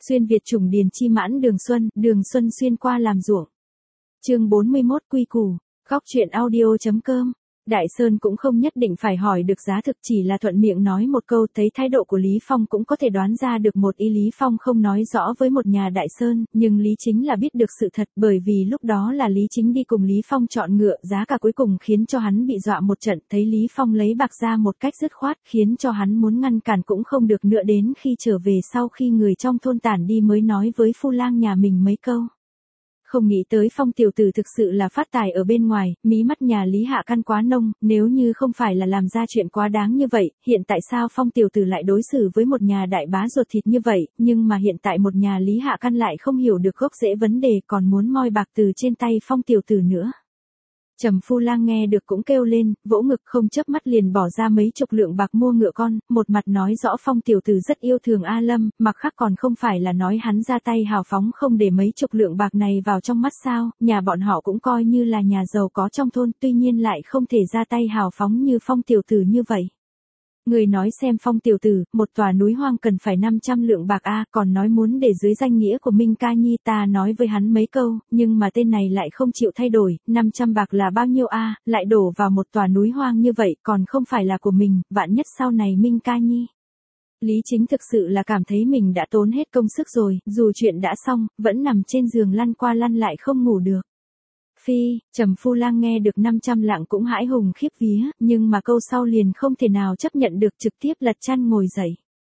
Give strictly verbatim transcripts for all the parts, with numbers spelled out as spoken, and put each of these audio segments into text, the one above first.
Xuyên Việt trùng điền chi mãn đường xuân, đường xuân xuyên qua làm ruộng. Chương bốn mươi mốt quy củ, góc truyện audio.com. Đại Sơn cũng không nhất định phải hỏi được giá thực, chỉ là thuận miệng nói một câu, thấy thái độ của Lý Phong cũng có thể đoán ra được một ý. Lý Phong không nói rõ với một nhà Đại Sơn, nhưng Lý Chính là biết được sự thật, bởi vì lúc đó là Lý Chính đi cùng Lý Phong chọn ngựa, giá cả cuối cùng khiến cho hắn bị dọa một trận, thấy Lý Phong lấy bạc ra một cách dứt khoát, khiến cho hắn muốn ngăn cản cũng không được nữa. Đến khi trở về sau khi người trong thôn tản đi mới nói với Phu Lang nhà mình mấy câu. Không nghĩ tới Phong tiểu tử thực sự là phát tài ở bên ngoài, mí mắt nhà Lý Hạ Căn quá nông, nếu như không phải là làm ra chuyện quá đáng như vậy, hiện tại sao Phong tiểu tử lại đối xử với một nhà đại bá ruột thịt như vậy, nhưng mà hiện tại một nhà Lý Hạ Căn lại không hiểu được gốc rễ vấn đề, còn muốn moi bạc từ trên tay Phong tiểu tử nữa. Trầm Phu Lang nghe được cũng kêu lên, vỗ ngực không chớp mắt liền bỏ ra mấy chục lượng bạc mua ngựa con, một mặt nói rõ Phong tiểu tử rất yêu thường A Lâm, mặt khác còn không phải là nói hắn ra tay hào phóng không để mấy chục lượng bạc này vào trong mắt sao, nhà bọn họ cũng coi như là nhà giàu có trong thôn, tuy nhiên lại không thể ra tay hào phóng như Phong tiểu tử như vậy. Người nói xem Phong tiểu tử, một tòa núi hoang cần phải năm trăm lượng bạc a, còn nói muốn để dưới danh nghĩa của Minh Ca Nhi, ta nói với hắn mấy câu, nhưng mà tên này lại không chịu thay đổi, năm trăm bạc là bao nhiêu a, lại đổ vào một tòa núi hoang như vậy, còn không phải là của mình, vạn nhất sau này Minh Ca Nhi. Lý Chính thực sự là cảm thấy mình đã tốn hết công sức rồi, dù chuyện đã xong, vẫn nằm trên giường lăn qua lăn lại không ngủ được. Phi, Trầm Phu Lang nghe được năm trăm lạng cũng hãi hùng khiếp vía, nhưng mà câu sau liền không thể nào chấp nhận được, trực tiếp lật chăn ngồi dậy.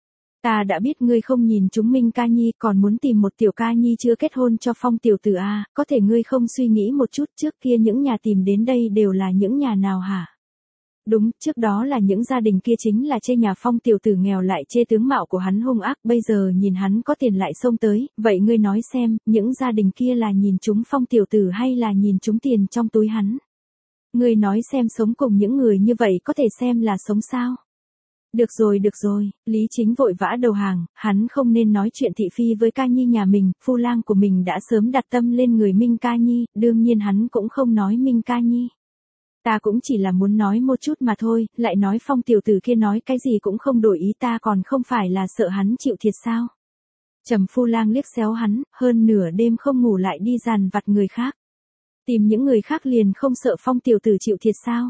Ta đã biết ngươi không nhìn chúng Minh Ca Nhi, còn muốn tìm một tiểu ca nhi chưa kết hôn cho Phong tiểu tử a, có thể ngươi không suy nghĩ một chút, trước kia những nhà tìm đến đây đều là những nhà nào hả? Đúng, trước đó là những gia đình kia chính là chê nhà Phong tiểu tử nghèo lại chê tướng mạo của hắn hung ác, bây giờ nhìn hắn có tiền lại xông tới, vậy ngươi nói xem, những gia đình kia là nhìn chúng Phong tiểu tử hay là nhìn chúng tiền trong túi hắn? Ngươi nói xem, sống cùng những người như vậy có thể xem là sống sao? Được rồi được rồi, Lý Chính vội vã đầu hàng, hắn không nên nói chuyện thị phi với Ca Nhi nhà mình, Phu Lang của mình đã sớm đặt tâm lên người Minh Ca Nhi, đương nhiên hắn cũng không nói Minh Ca Nhi. Ta cũng chỉ là muốn nói một chút mà thôi, lại nói Phong tiểu tử kia nói cái gì cũng không đổi ý, ta còn không phải là sợ hắn chịu thiệt sao? Trầm Phu Lang liếc xéo hắn, hơn nửa đêm không ngủ lại đi dằn vặt người khác. Tìm những người khác liền không sợ Phong tiểu tử chịu thiệt sao?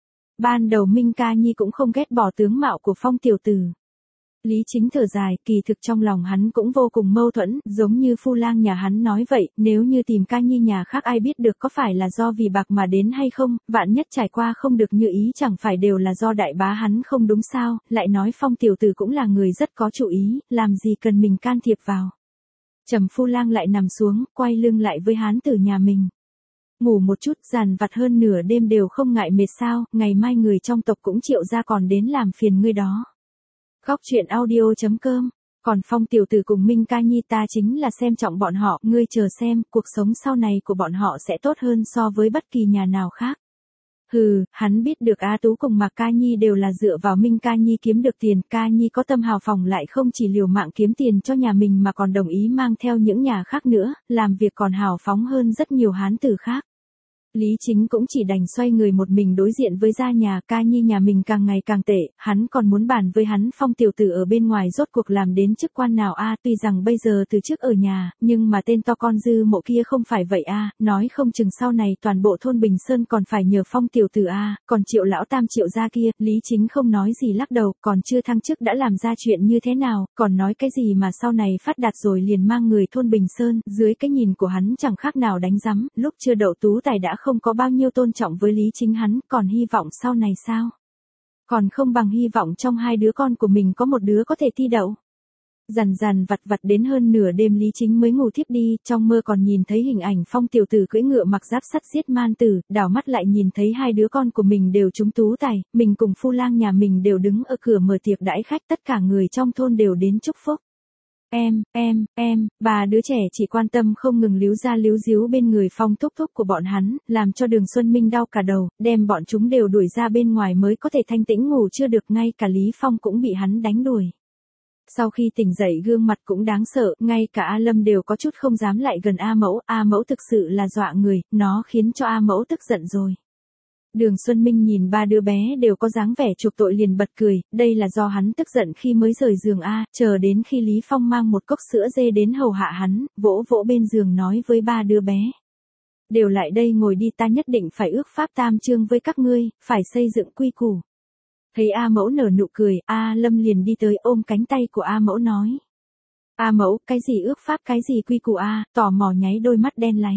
Ban đầu Minh Ca Nhi cũng không ghét bỏ tướng mạo của Phong tiểu tử. Lý Chính thở dài, kỳ thực trong lòng hắn cũng vô cùng mâu thuẫn, giống như Phu Lang nhà hắn nói vậy, nếu như tìm Ca Nhi nhà khác ai biết được có phải là do vì bạc mà đến hay không, vạn nhất trải qua không được như ý chẳng phải đều là do đại bá hắn không đúng sao, lại nói Phong tiểu tử cũng là người rất có chủ ý, làm gì cần mình can thiệp vào. Trầm Phu Lang lại nằm xuống, quay lưng lại với hán tử nhà mình. Ngủ một chút, dằn vặt hơn nửa đêm đều không ngại mệt sao, ngày mai người trong tộc cũng triệu ra còn đến làm phiền ngươi đó. Góc truyện audio.com. Còn Phong tiểu tử cùng Minh Ca Nhi ta chính là xem trọng bọn họ, ngươi chờ xem, cuộc sống sau này của bọn họ sẽ tốt hơn so với bất kỳ nhà nào khác. Hừ, hắn biết được A Tú cùng Mạc Ca Nhi đều là dựa vào Minh Ca Nhi kiếm được tiền, Ca Nhi có tâm hào phóng lại không chỉ liều mạng kiếm tiền cho nhà mình mà còn đồng ý mang theo những nhà khác nữa, làm việc còn hào phóng hơn rất nhiều hán tử khác. Lý Chính cũng chỉ đành xoay người một mình đối diện với gia nhà, Ca Nhi nhà mình càng ngày càng tệ, hắn còn muốn bàn với hắn Phong tiểu tử ở bên ngoài rốt cuộc làm đến chức quan nào a, tuy rằng bây giờ từ chức ở nhà, nhưng mà tên to con Dư Mộ kia không phải vậy a, nói không chừng sau này toàn bộ thôn Bình Sơn còn phải nhờ Phong tiểu tử a, còn Triệu lão tam Triệu gia kia, Lý Chính không nói gì lắc đầu, còn chưa thăng chức đã làm ra chuyện như thế nào, còn nói cái gì mà sau này phát đạt rồi liền mang người thôn Bình Sơn, dưới cái nhìn của hắn chẳng khác nào đánh rắm, lúc chưa đậu tú tài đã không có bao nhiêu tôn trọng với Lý Chính hắn, còn hy vọng sau này sao? Còn không bằng hy vọng trong hai đứa con của mình có một đứa có thể thi đậu. Dằn dằn vặt vặt đến hơn nửa đêm Lý Chính mới ngủ thiếp đi, trong mơ còn nhìn thấy hình ảnh Phong tiểu tử cưỡi ngựa mặc giáp sắt giết man tử, đảo mắt lại nhìn thấy hai đứa con của mình đều trúng tú tài, mình cùng Phu Lang nhà mình đều đứng ở cửa mở tiệc đãi khách, tất cả người trong thôn đều đến chúc phúc. Em, em, em, ba đứa trẻ chỉ quan tâm không ngừng líu ra líu díu bên người Phong thúc thúc của bọn hắn, làm cho Đường Xuân Minh đau cả đầu, đem bọn chúng đều đuổi ra bên ngoài mới có thể thanh tĩnh ngủ chưa được, ngay cả Lý Phong cũng bị hắn đánh đuổi. Sau khi tỉnh dậy gương mặt cũng đáng sợ, ngay cả A Lâm đều có chút không dám lại gần A Mẫu, A Mẫu thực sự là dọa người, nó khiến cho A Mẫu tức giận rồi. Đường Xuân Minh nhìn ba đứa bé đều có dáng vẻ chuộc tội liền bật cười, đây là do hắn tức giận khi mới rời giường a, chờ đến khi Lý Phong mang một cốc sữa dê đến hầu hạ hắn, vỗ vỗ bên giường nói với ba đứa bé. Đều lại đây ngồi đi, ta nhất định phải ước pháp tam chương với các ngươi, phải xây dựng quy củ. Thấy A Mẫu nở nụ cười, A Lâm liền đi tới ôm cánh tay của A Mẫu nói. A Mẫu, cái gì ước pháp cái gì quy củ a, tò mò nháy đôi mắt đen láy.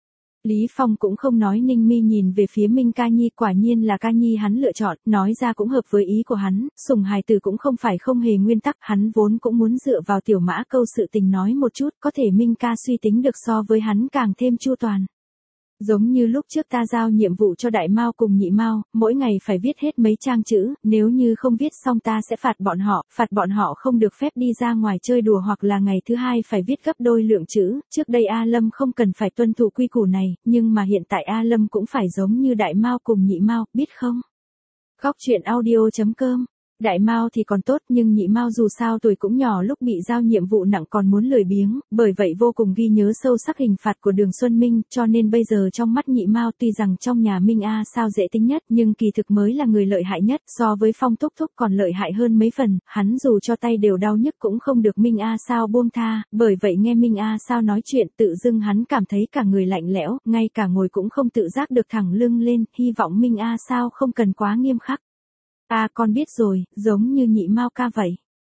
Lý Phong cũng không nói, Ninh Mi nhìn về phía Minh Ca Nhi, quả nhiên là Ca Nhi hắn lựa chọn, nói ra cũng hợp với ý của hắn, sủng hài tử cũng không phải không hề nguyên tắc, hắn vốn cũng muốn dựa vào Tiểu Mã Câu sự tình nói một chút, có thể Minh Ca suy tính được so với hắn càng thêm chu toàn. Giống như lúc trước ta giao nhiệm vụ cho Đại Mao cùng Nhị Mao, mỗi ngày phải viết hết mấy trang chữ, nếu như không viết xong ta sẽ phạt bọn họ, phạt bọn họ không được phép đi ra ngoài chơi đùa hoặc là ngày thứ hai phải viết gấp đôi lượng chữ, trước đây A Lâm không cần phải tuân thủ quy củ này, nhưng mà hiện tại A Lâm cũng phải giống như Đại Mao cùng Nhị Mao, biết không? Góc truyện audio chấm com. Đại Mao thì còn tốt, nhưng Nhị Mao dù sao tuổi cũng nhỏ, lúc bị giao nhiệm vụ nặng còn muốn lười biếng, bởi vậy vô cùng ghi nhớ sâu sắc hình phạt của Đường Xuân Minh, cho nên bây giờ trong mắt Nhị Mao tuy rằng trong nhà Minh A Sao dễ tính nhất, nhưng kỳ thực mới là người lợi hại nhất, so với Phong Thúc Thúc còn lợi hại hơn mấy phần, hắn dù cho tay đều đau nhức cũng không được Minh A Sao buông tha, bởi vậy nghe Minh A Sao nói chuyện tự dưng hắn cảm thấy cả người lạnh lẽo, ngay cả ngồi cũng không tự giác được thẳng lưng lên, hy vọng Minh A Sao không cần quá nghiêm khắc. A con biết rồi, giống như Nhị Mao ca vậy.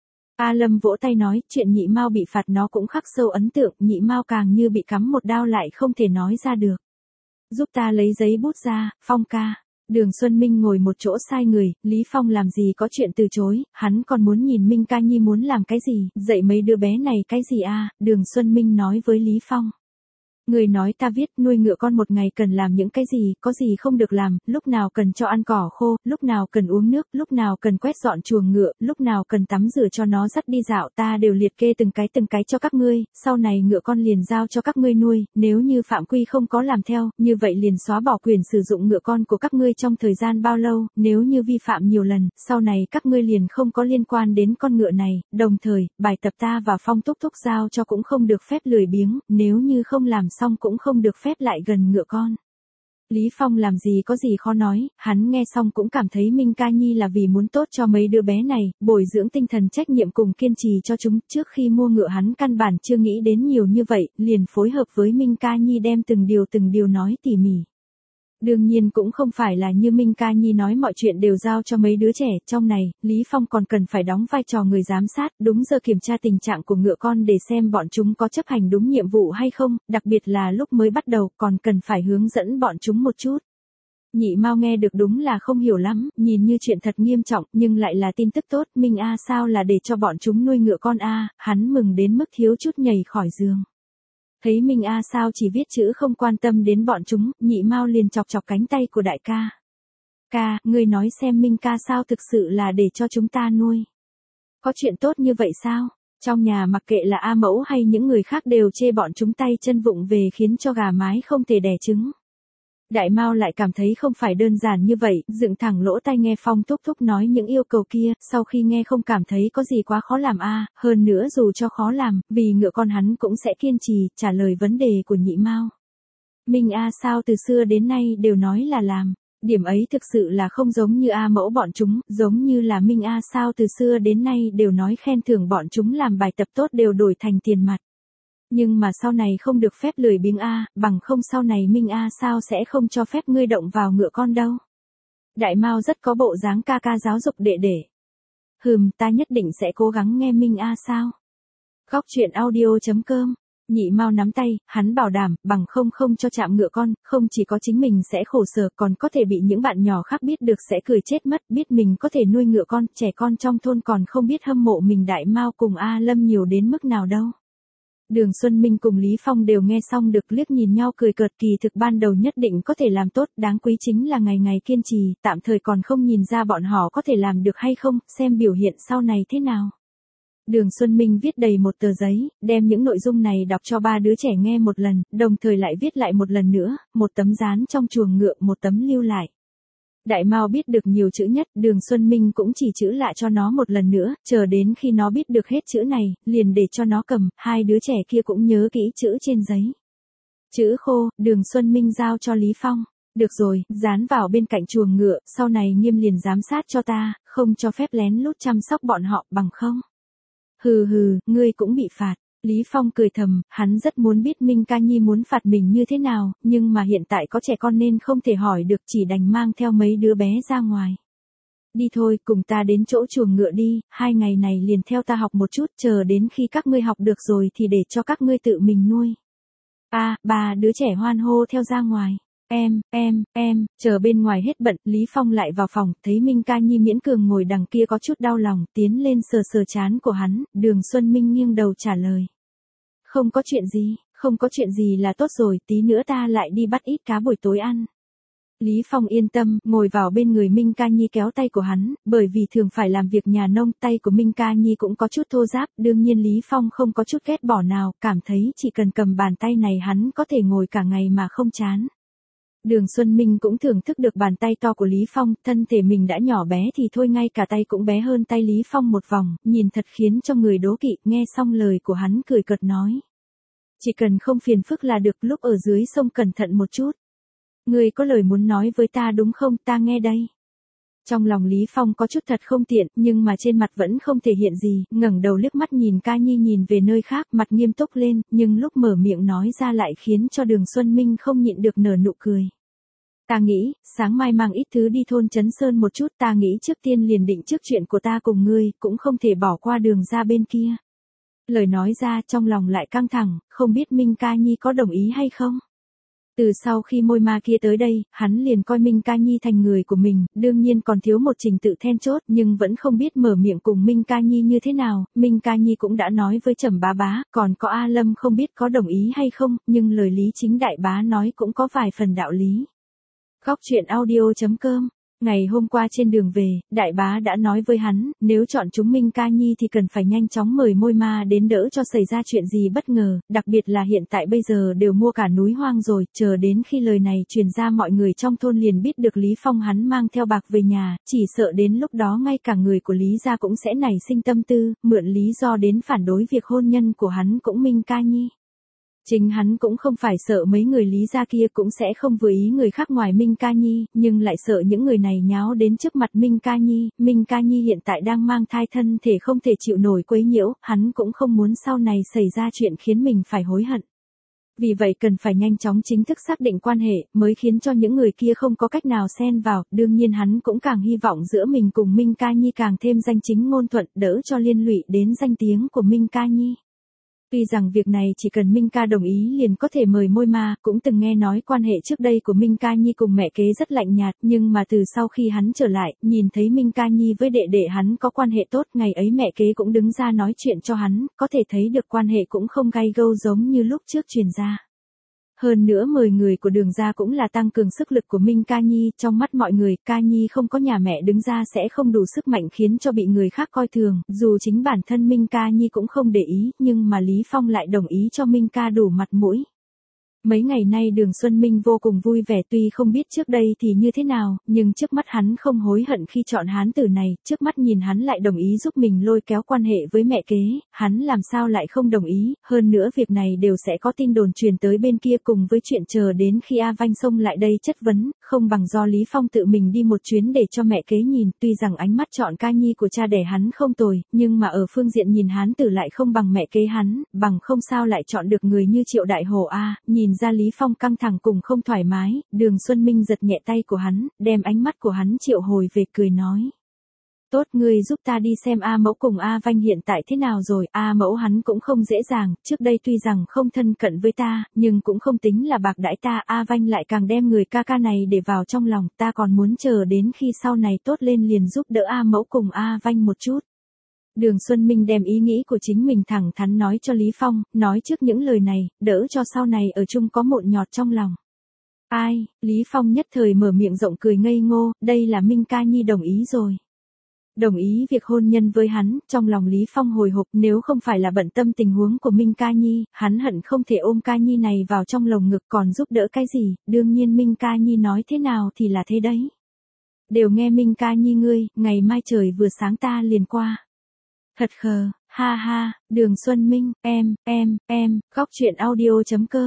A Lâm vỗ tay nói, chuyện Nhị Mao bị phạt nó cũng khắc sâu ấn tượng, Nhị Mao càng như bị cắm một đao lại không thể nói ra được. Giúp ta lấy giấy bút ra, Phong ca. Đường Xuân Minh ngồi một chỗ sai người, Lý Phong làm gì có chuyện từ chối, hắn còn muốn nhìn Minh Ca Nhi muốn làm cái gì, dạy mấy đứa bé này cái gì a? Đường Xuân Minh nói với Lý Phong. Người nói ta viết, nuôi ngựa con một ngày cần làm những cái gì, có gì không được làm, lúc nào cần cho ăn cỏ khô, lúc nào cần uống nước, lúc nào cần quét dọn chuồng ngựa, lúc nào cần tắm rửa cho nó dắt đi dạo, ta đều liệt kê từng cái từng cái cho các ngươi, sau này ngựa con liền giao cho các ngươi nuôi, nếu như phạm quy không có làm theo, như vậy liền xóa bỏ quyền sử dụng ngựa con của các ngươi trong thời gian bao lâu, nếu như vi phạm nhiều lần, sau này các ngươi liền không có liên quan đến con ngựa này, đồng thời, bài tập ta và Phong Thúc Thúc giao cho cũng không được phép lười biếng, nếu như không làm xong cũng không được phép lại gần ngựa con. Lý Phong làm gì có gì khó nói, hắn nghe xong cũng cảm thấy Minh Ca Nhi là vì muốn tốt cho mấy đứa bé này, bồi dưỡng tinh thần trách nhiệm cùng kiên trì cho chúng, trước khi mua ngựa hắn căn bản chưa nghĩ đến nhiều như vậy, liền phối hợp với Minh Ca Nhi đem từng điều từng điều nói tỉ mỉ. Đương nhiên cũng không phải là như Minh Ca Nhi nói mọi chuyện đều giao cho mấy đứa trẻ, trong này, Lý Phong còn cần phải đóng vai trò người giám sát, đúng giờ kiểm tra tình trạng của ngựa con để xem bọn chúng có chấp hành đúng nhiệm vụ hay không, đặc biệt là lúc mới bắt đầu còn cần phải hướng dẫn bọn chúng một chút. Nhị Mao nghe được đúng là không hiểu lắm, nhìn như chuyện thật nghiêm trọng, nhưng lại là tin tức tốt, Minh A Sao là để cho bọn chúng nuôi ngựa con a, hắn mừng đến mức thiếu chút nhảy khỏi giường. Thấy Minh A Sao chỉ viết chữ không quan tâm đến bọn chúng, Nhị Mao liền chọc chọc cánh tay của đại ca. Ca, ngươi nói xem Minh Ca Sao thực sự là để cho chúng ta nuôi. Có chuyện tốt như vậy sao? Trong nhà mặc kệ là A Mẫu hay những người khác đều chê bọn chúng tay chân vụng về khiến cho gà mái không thể đẻ trứng. Đại Mao lại cảm thấy không phải đơn giản như vậy, dựng thẳng lỗ tai nghe Phong Thúc Thúc nói những yêu cầu kia, sau khi nghe không cảm thấy có gì quá khó làm a, hơn nữa dù cho khó làm, vì ngựa con hắn cũng sẽ kiên trì, trả lời vấn đề của Nhị Mao. Minh A Sao từ xưa đến nay đều nói là làm, điểm ấy thực sự là không giống như A Mẫu bọn chúng, giống như là Minh A Sao từ xưa đến nay đều nói khen thưởng bọn chúng làm bài tập tốt đều đổi thành tiền mặt. Nhưng mà sau này không được phép lười biếng a, bằng không sau này Minh A Sao sẽ không cho phép ngươi động vào ngựa con đâu. Đại Mao rất có bộ dáng ca ca giáo dục đệ đệ. Hừm, ta nhất định sẽ cố gắng nghe Minh A Sao. Góc truyện audio chấm com. Nhị Mao nắm tay, hắn bảo đảm, bằng không không cho chạm ngựa con, không chỉ có chính mình sẽ khổ sở còn có thể bị những bạn nhỏ khác biết được sẽ cười chết mất, biết mình có thể nuôi ngựa con, trẻ con trong thôn còn không biết hâm mộ mình Đại Mao cùng A Lâm nhiều đến mức nào đâu. Đường Xuân Minh cùng Lý Phong đều nghe xong được liếc nhìn nhau cười cợt, kỳ thực ban đầu nhất định có thể làm tốt, đáng quý chính là ngày ngày kiên trì, tạm thời còn không nhìn ra bọn họ có thể làm được hay không, xem biểu hiện sau này thế nào. Đường Xuân Minh viết đầy một tờ giấy, đem những nội dung này đọc cho ba đứa trẻ nghe một lần, đồng thời lại viết lại một lần nữa, một tấm dán trong chuồng ngựa, một tấm lưu lại. Đại Mao biết được nhiều chữ nhất, Đường Xuân Minh cũng chỉ chữ lại cho nó một lần nữa, chờ đến khi nó biết được hết chữ này, liền để cho nó cầm, hai đứa trẻ kia cũng nhớ kỹ chữ trên giấy. Chữ khô, Đường Xuân Minh giao cho Lý Phong. Được rồi, dán vào bên cạnh chuồng ngựa, sau này Nghiêm liền giám sát cho ta, không cho phép lén lút chăm sóc bọn họ, bằng không. Hừ hừ, ngươi cũng bị phạt. Lý Phong cười thầm, hắn rất muốn biết Minh Ca Nhi muốn phạt mình như thế nào, nhưng mà hiện tại có trẻ con nên không thể hỏi được, chỉ đành mang theo mấy đứa bé ra ngoài. Đi thôi, cùng ta đến chỗ chuồng ngựa đi, hai ngày này liền theo ta học một chút, chờ đến khi các ngươi học được rồi thì để cho các ngươi tự mình nuôi. A, à, ba đứa trẻ hoan hô theo ra ngoài. Em, em, em, chờ bên ngoài hết bận, Lý Phong lại vào phòng, thấy Minh Ca Nhi miễn cường ngồi đằng kia có chút đau lòng, tiến lên sờ sờ trán của hắn, Đường Xuân Minh nghiêng đầu trả lời. Không có chuyện gì, không có chuyện gì là tốt rồi, tí nữa ta lại đi bắt ít cá buổi tối ăn. Lý Phong yên tâm, ngồi vào bên người Minh Ca Nhi kéo tay của hắn, bởi vì thường phải làm việc nhà nông, tay của Minh Ca Nhi cũng có chút thô ráp, đương nhiên Lý Phong không có chút ghét bỏ nào, cảm thấy chỉ cần cầm bàn tay này hắn có thể ngồi cả ngày mà không chán. Đường Xuân Minh cũng thưởng thức được bàn tay to của Lý Phong, thân thể mình đã nhỏ bé thì thôi ngay cả tay cũng bé hơn tay Lý Phong một vòng, nhìn thật khiến cho người đố kỵ, nghe xong lời của hắn cười cợt nói. Chỉ cần không phiền phức là được, lúc ở dưới sông cẩn thận một chút. Ngươi có lời muốn nói với ta đúng không, ta nghe đây. Trong lòng Lý Phong có chút thật không tiện, nhưng mà trên mặt vẫn không thể hiện gì, ngẩng đầu liếc mắt nhìn Ca Nhi nhìn về nơi khác, mặt nghiêm túc lên, nhưng lúc mở miệng nói ra lại khiến cho Đường Xuân Minh không nhịn được nở nụ cười. Ta nghĩ, sáng mai mang ít thứ đi thôn Trấn Sơn một chút, ta nghĩ trước tiên liền định trước chuyện của ta cùng ngươi, cũng không thể bỏ qua đường ra bên kia. Lời nói ra trong lòng lại căng thẳng, không biết Minh Ca Nhi có đồng ý hay không? Từ sau khi môi ma kia tới đây, hắn liền coi Minh Ca Nhi thành người của mình, đương nhiên còn thiếu một trình tự then chốt nhưng vẫn không biết mở miệng cùng Minh Ca Nhi như thế nào, Minh Ca Nhi cũng đã nói với Trầm bá bá, còn có A Lâm không biết có đồng ý hay không, nhưng lời Lý Chính đại bá nói cũng có vài phần đạo lý. Góc truyện audio chấm com. Ngày hôm qua trên đường về, đại bá đã nói với hắn, nếu chọn chúng Minh Ca Nhi thì cần phải nhanh chóng mời môi ma đến đỡ cho xảy ra chuyện gì bất ngờ, đặc biệt là hiện tại bây giờ đều mua cả núi hoang rồi, chờ đến khi lời này truyền ra mọi người trong thôn liền biết được Lý Phong hắn mang theo bạc về nhà, chỉ sợ đến lúc đó ngay cả người của Lý gia cũng sẽ nảy sinh tâm tư, mượn lý do đến phản đối việc hôn nhân của hắn cũng Minh Ca Nhi. Chính hắn cũng không phải sợ mấy người Lý gia kia cũng sẽ không vừa ý người khác ngoài Minh Ca Nhi, nhưng lại sợ những người này nháo đến trước mặt Minh Ca Nhi, Minh Ca Nhi hiện tại đang mang thai thân thể không thể chịu nổi quấy nhiễu, hắn cũng không muốn sau này xảy ra chuyện khiến mình phải hối hận. Vì vậy cần phải nhanh chóng chính thức xác định quan hệ, mới khiến cho những người kia không có cách nào xen vào, đương nhiên hắn cũng càng hy vọng giữa mình cùng Minh Ca Nhi càng thêm danh chính ngôn thuận, đỡ cho liên lụy đến danh tiếng của Minh Ca Nhi. Tuy rằng việc này chỉ cần Minh Ca đồng ý liền có thể mời môi ma, cũng từng nghe nói quan hệ trước đây của Minh Ca Nhi cùng mẹ kế rất lạnh nhạt, nhưng mà từ sau khi hắn trở lại, nhìn thấy Minh Ca Nhi với đệ đệ hắn có quan hệ tốt, ngày ấy mẹ kế cũng đứng ra nói chuyện cho hắn, có thể thấy được quan hệ cũng không gay gâu giống như lúc trước truyền ra. Hơn nữa mời người của Đường gia cũng là tăng cường sức lực của Minh Ca Nhi, trong mắt mọi người, Ca Nhi không có nhà mẹ đứng ra sẽ không đủ sức mạnh khiến cho bị người khác coi thường, dù chính bản thân Minh Ca Nhi cũng không để ý, nhưng mà Lý Phong lại đồng ý cho Minh Ca đủ mặt mũi. Mấy ngày nay Đường Xuân Minh vô cùng vui vẻ, tuy không biết trước đây thì như thế nào, nhưng trước mắt hắn không hối hận khi chọn hán tử này, trước mắt nhìn hắn lại đồng ý giúp mình lôi kéo quan hệ với mẹ kế, hắn làm sao lại không đồng ý, hơn nữa việc này đều sẽ có tin đồn truyền tới bên kia cùng với chuyện chờ đến khi A Vanh xông lại đây chất vấn, không bằng do Lý Phong tự mình đi một chuyến để cho mẹ kế nhìn, tuy rằng ánh mắt chọn Ca Nhi của cha đẻ hắn không tồi, nhưng mà ở phương diện nhìn hán tử lại không bằng mẹ kế hắn, bằng không sao lại chọn được người như Triệu Đại Hổ A, nhìn ra Lý Phong căng thẳng cùng không thoải mái, Đường Xuân Minh giật nhẹ tay của hắn, đem ánh mắt của hắn triệu hồi về cười nói. Tốt, ngươi giúp ta đi xem A Mẫu cùng A Vanh hiện tại thế nào rồi, A Mẫu hắn cũng không dễ dàng, trước đây tuy rằng không thân cận với ta, nhưng cũng không tính là bạc đãi ta, A Vanh lại càng đem người ca ca này để vào trong lòng, ta còn muốn chờ đến khi sau này tốt lên liền giúp đỡ A Mẫu cùng A Vanh một chút. Đường Xuân Minh đem ý nghĩ của chính mình thẳng thắn nói cho Lý Phong, nói trước những lời này, đỡ cho sau này ở chung có mụn nhọt trong lòng. Ai, Lý Phong nhất thời mở miệng rộng cười ngây ngô, đây là Minh Ca Nhi đồng ý rồi. Đồng ý việc hôn nhân với hắn, trong lòng Lý Phong hồi hộp, nếu không phải là bận tâm tình huống của Minh Ca Nhi, hắn hận không thể ôm Ca Nhi này vào trong lồng ngực còn giúp đỡ cái gì, đương nhiên Minh Ca Nhi nói thế nào thì là thế đấy. Đều nghe Minh Ca Nhi ngươi, ngày mai trời vừa sáng ta liền qua. Thật khờ, ha ha, Đường Xuân Minh, em, em, em, góc truyện audio chấm com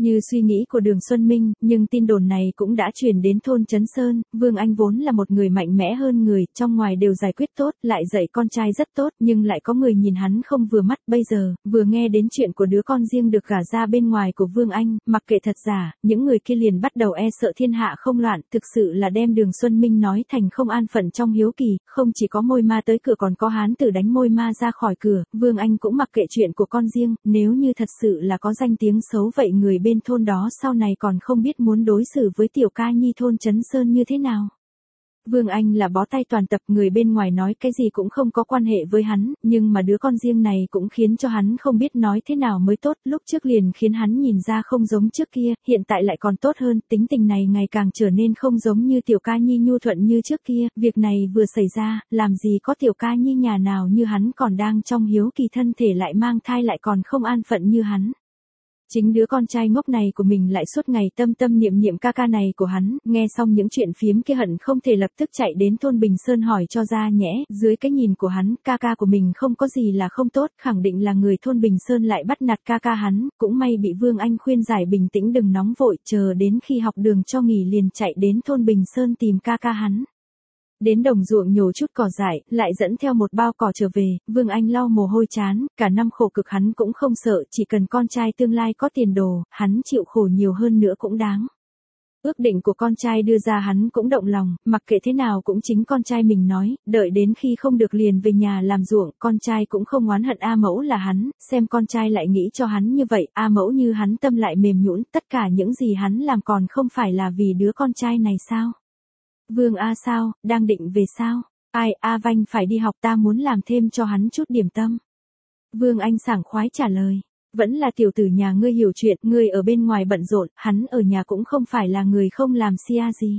Như suy nghĩ của Đường Xuân Minh, nhưng tin đồn này cũng đã truyền đến thôn Trấn Sơn, Vương Anh vốn là một người mạnh mẽ hơn người, trong ngoài đều giải quyết tốt, lại dạy con trai rất tốt, nhưng lại có người nhìn hắn không vừa mắt. Bây giờ, vừa nghe đến chuyện của đứa con riêng được gả ra bên ngoài của Vương Anh, mặc kệ thật giả, những người kia liền bắt đầu e sợ thiên hạ không loạn, thực sự là đem Đường Xuân Minh nói thành không an phận trong hiếu kỳ, không chỉ có môi ma tới cửa còn có hán tử đánh môi ma ra khỏi cửa, Vương Anh cũng mặc kệ chuyện của con riêng, nếu như thật sự là có danh tiếng xấu vậy người bên thôn đó sau này còn không biết muốn đối xử với tiểu ca nhi thôn Trấn Sơn như thế nào. Vương Anh là bó tay toàn tập, người bên ngoài nói cái gì cũng không có quan hệ với hắn, nhưng mà đứa con riêng này cũng khiến cho hắn không biết nói thế nào mới tốt, lúc trước liền khiến hắn nhìn ra không giống trước kia, hiện tại lại còn tốt hơn, tính tình này ngày càng trở nên không giống như tiểu ca nhi nhu thuận như trước kia, việc này vừa xảy ra, làm gì có tiểu ca nhi nhà nào như hắn còn đang trong hiếu kỳ thân thể lại mang thai lại còn không an phận như hắn. Chính đứa con trai ngốc này của mình lại suốt ngày tâm tâm niệm niệm ca ca này của hắn, nghe xong những chuyện phiếm kia hận không thể lập tức chạy đến thôn Bình Sơn hỏi cho ra nhẽ, dưới cái nhìn của hắn, ca ca của mình không có gì là không tốt, khẳng định là người thôn Bình Sơn lại bắt nạt ca ca hắn, cũng may bị Vương Anh khuyên giải bình tĩnh đừng nóng vội, chờ đến khi học đường cho nghỉ liền chạy đến thôn Bình Sơn tìm ca ca hắn. Đến đồng ruộng nhổ chút cỏ dại, lại dẫn theo một bao cỏ trở về, Vương Anh lau mồ hôi chán, cả năm khổ cực hắn cũng không sợ, chỉ cần con trai tương lai có tiền đồ, hắn chịu khổ nhiều hơn nữa cũng đáng. Ước định của con trai đưa ra hắn cũng động lòng, mặc kệ thế nào cũng chính con trai mình nói, đợi đến khi không được liền về nhà làm ruộng, con trai cũng không oán hận A Mẫu là hắn, xem con trai lại nghĩ cho hắn như vậy, A Mẫu như hắn tâm lại mềm nhũn, tất cả những gì hắn làm còn không phải là vì đứa con trai này sao? Vương A sao, đang định về sao? Ai, A Vanh phải đi học ta muốn làm thêm cho hắn chút điểm tâm. Vương Anh sảng khoái trả lời. Vẫn là tiểu tử nhà ngươi hiểu chuyện, ngươi ở bên ngoài bận rộn, hắn ở nhà cũng không phải là người không làm xia gì.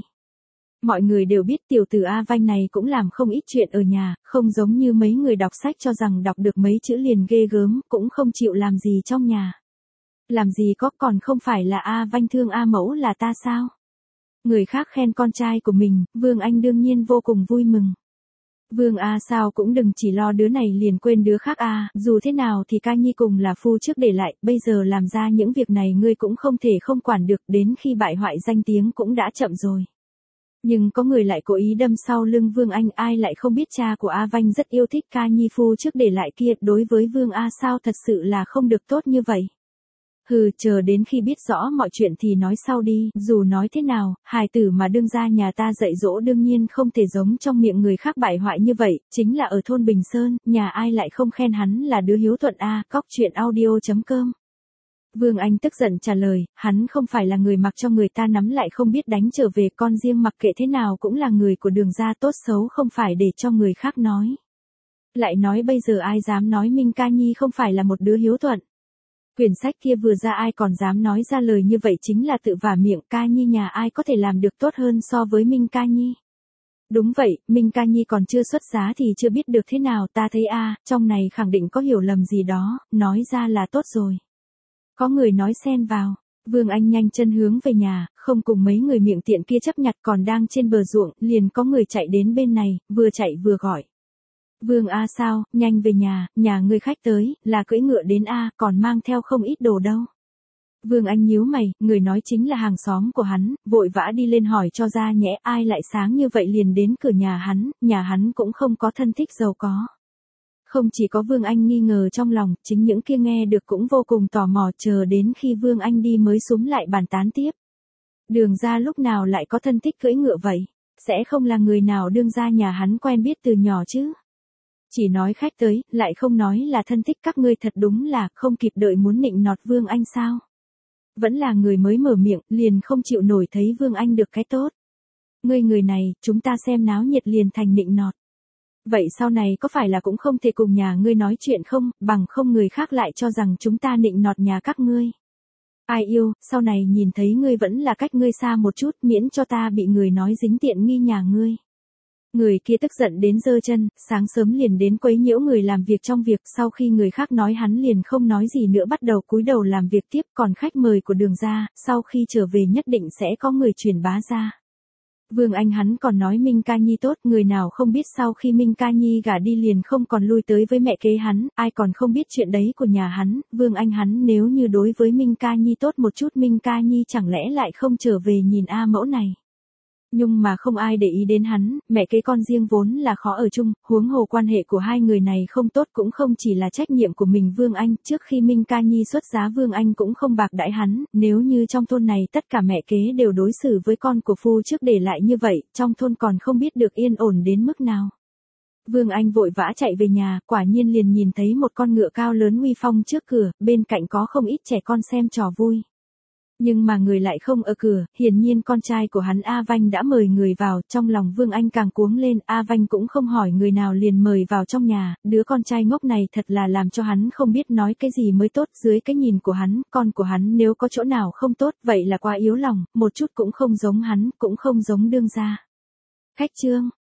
Mọi người đều biết tiểu tử A Vanh này cũng làm không ít chuyện ở nhà, không giống như mấy người đọc sách cho rằng đọc được mấy chữ liền ghê gớm, cũng không chịu làm gì trong nhà. Làm gì có, còn không phải là A Vanh thương A Mẫu là ta sao? Người khác khen con trai của mình, Vương Anh đương nhiên vô cùng vui mừng. Vương A sao cũng đừng chỉ lo đứa này liền quên đứa khác A, dù thế nào thì ca nhi cùng là phu trước để lại, bây giờ làm ra những việc này ngươi cũng không thể không quản được, đến khi bại hoại danh tiếng cũng đã chậm rồi. Nhưng có người lại cố ý đâm sau lưng Vương Anh, ai lại không biết cha của A Vanh rất yêu thích ca nhi phu trước để lại kia, đối với Vương A sao thật sự là không được tốt như vậy. Hừ, chờ đến khi biết rõ mọi chuyện thì nói sau đi, dù nói thế nào, hài tử mà đương gia nhà ta dạy dỗ đương nhiên không thể giống trong miệng người khác bại hoại như vậy, chính là ở thôn Bình Sơn, nhà ai lại không khen hắn là đứa hiếu thuận a. Cóc truyện audio chấm com. Vương Anh tức giận trả lời, hắn không phải là người mặc cho người ta nắm lại không biết đánh trở về, con riêng mặc kệ thế nào cũng là người của Đường gia, tốt xấu không phải để cho người khác nói. Lại nói bây giờ ai dám nói Minh Ca Nhi không phải là một đứa hiếu thuận. Quyển sách kia vừa ra ai còn dám nói ra lời như vậy, chính là tự vả miệng, Ca Nhi nhà ai có thể làm được tốt hơn so với Minh Ca Nhi. Đúng vậy, Minh Ca Nhi còn chưa xuất giá thì chưa biết được thế nào, ta thấy a, trong này khẳng định có hiểu lầm gì đó, nói ra là tốt rồi. Có người nói xen vào, Vương Anh nhanh chân hướng về nhà, không cùng mấy người miệng tiện kia chấp nhặt, còn đang trên bờ ruộng, liền có người chạy đến bên này, vừa chạy vừa gọi. Vương A sao, nhanh về nhà, nhà người khách tới, là cưỡi ngựa đến A, còn mang theo không ít đồ đâu. Vương Anh nhíu mày, người nói chính là hàng xóm của hắn, vội vã đi lên hỏi cho ra nhẽ, ai lại sáng như vậy liền đến cửa nhà hắn, nhà hắn cũng không có thân thích giàu có. Không chỉ có Vương Anh nghi ngờ trong lòng, chính những kia nghe được cũng vô cùng tò mò, chờ đến khi Vương Anh đi mới xúm lại bàn tán tiếp. Đường gia lúc nào lại có thân thích cưỡi ngựa vậy? Sẽ không là người nào đương gia nhà hắn quen biết từ nhỏ chứ? Chỉ nói khách tới, lại không nói là thân thích, các ngươi thật đúng là không kịp đợi muốn nịnh nọt Vương Anh sao? Vẫn là người mới mở miệng, liền không chịu nổi thấy Vương Anh được cái tốt. Ngươi người này, chúng ta xem náo nhiệt liền thành nịnh nọt. Vậy sau này có phải là cũng không thể cùng nhà ngươi nói chuyện không, bằng không người khác lại cho rằng chúng ta nịnh nọt nhà các ngươi. Ai yêu, sau này nhìn thấy ngươi vẫn là cách ngươi xa một chút, miễn cho ta bị người nói dính tiện nghi nhà ngươi. Người kia tức giận đến giơ chân, sáng sớm liền đến quấy nhiễu người làm việc trong việc, sau khi người khác nói hắn liền không nói gì nữa, bắt đầu cúi đầu làm việc tiếp, còn khách mời của Đường gia, sau khi trở về nhất định sẽ có người truyền bá ra. Vương Anh hắn còn nói Minh Ca Nhi tốt, người nào không biết sau khi Minh Ca Nhi gả đi liền không còn lui tới với mẹ kế hắn, ai còn không biết chuyện đấy của nhà hắn, Vương Anh hắn nếu như đối với Minh Ca Nhi tốt một chút Minh Ca Nhi chẳng lẽ lại không trở về nhìn A mẫu này. Nhưng mà không ai để ý đến hắn, mẹ kế con riêng vốn là khó ở chung, huống hồ quan hệ của hai người này không tốt cũng không chỉ là trách nhiệm của mình Vương Anh, trước khi Minh Ca Nhi xuất giá Vương Anh cũng không bạc đãi hắn, nếu như trong thôn này tất cả mẹ kế đều đối xử với con của phu trước để lại như vậy, trong thôn còn không biết được yên ổn đến mức nào. Vương Anh vội vã chạy về nhà, quả nhiên liền nhìn thấy một con ngựa cao lớn uy phong trước cửa, bên cạnh có không ít trẻ con xem trò vui. Nhưng mà người lại không ở cửa, hiển nhiên con trai của hắn A Vanh đã mời người vào, trong lòng Vương Anh càng cuống lên, A Vanh cũng không hỏi người nào liền mời vào trong nhà, đứa con trai ngốc này thật là làm cho hắn không biết nói cái gì mới tốt, dưới cái nhìn của hắn, con của hắn nếu có chỗ nào không tốt, vậy là quá yếu lòng, một chút cũng không giống hắn, cũng không giống đương gia. Khách trương,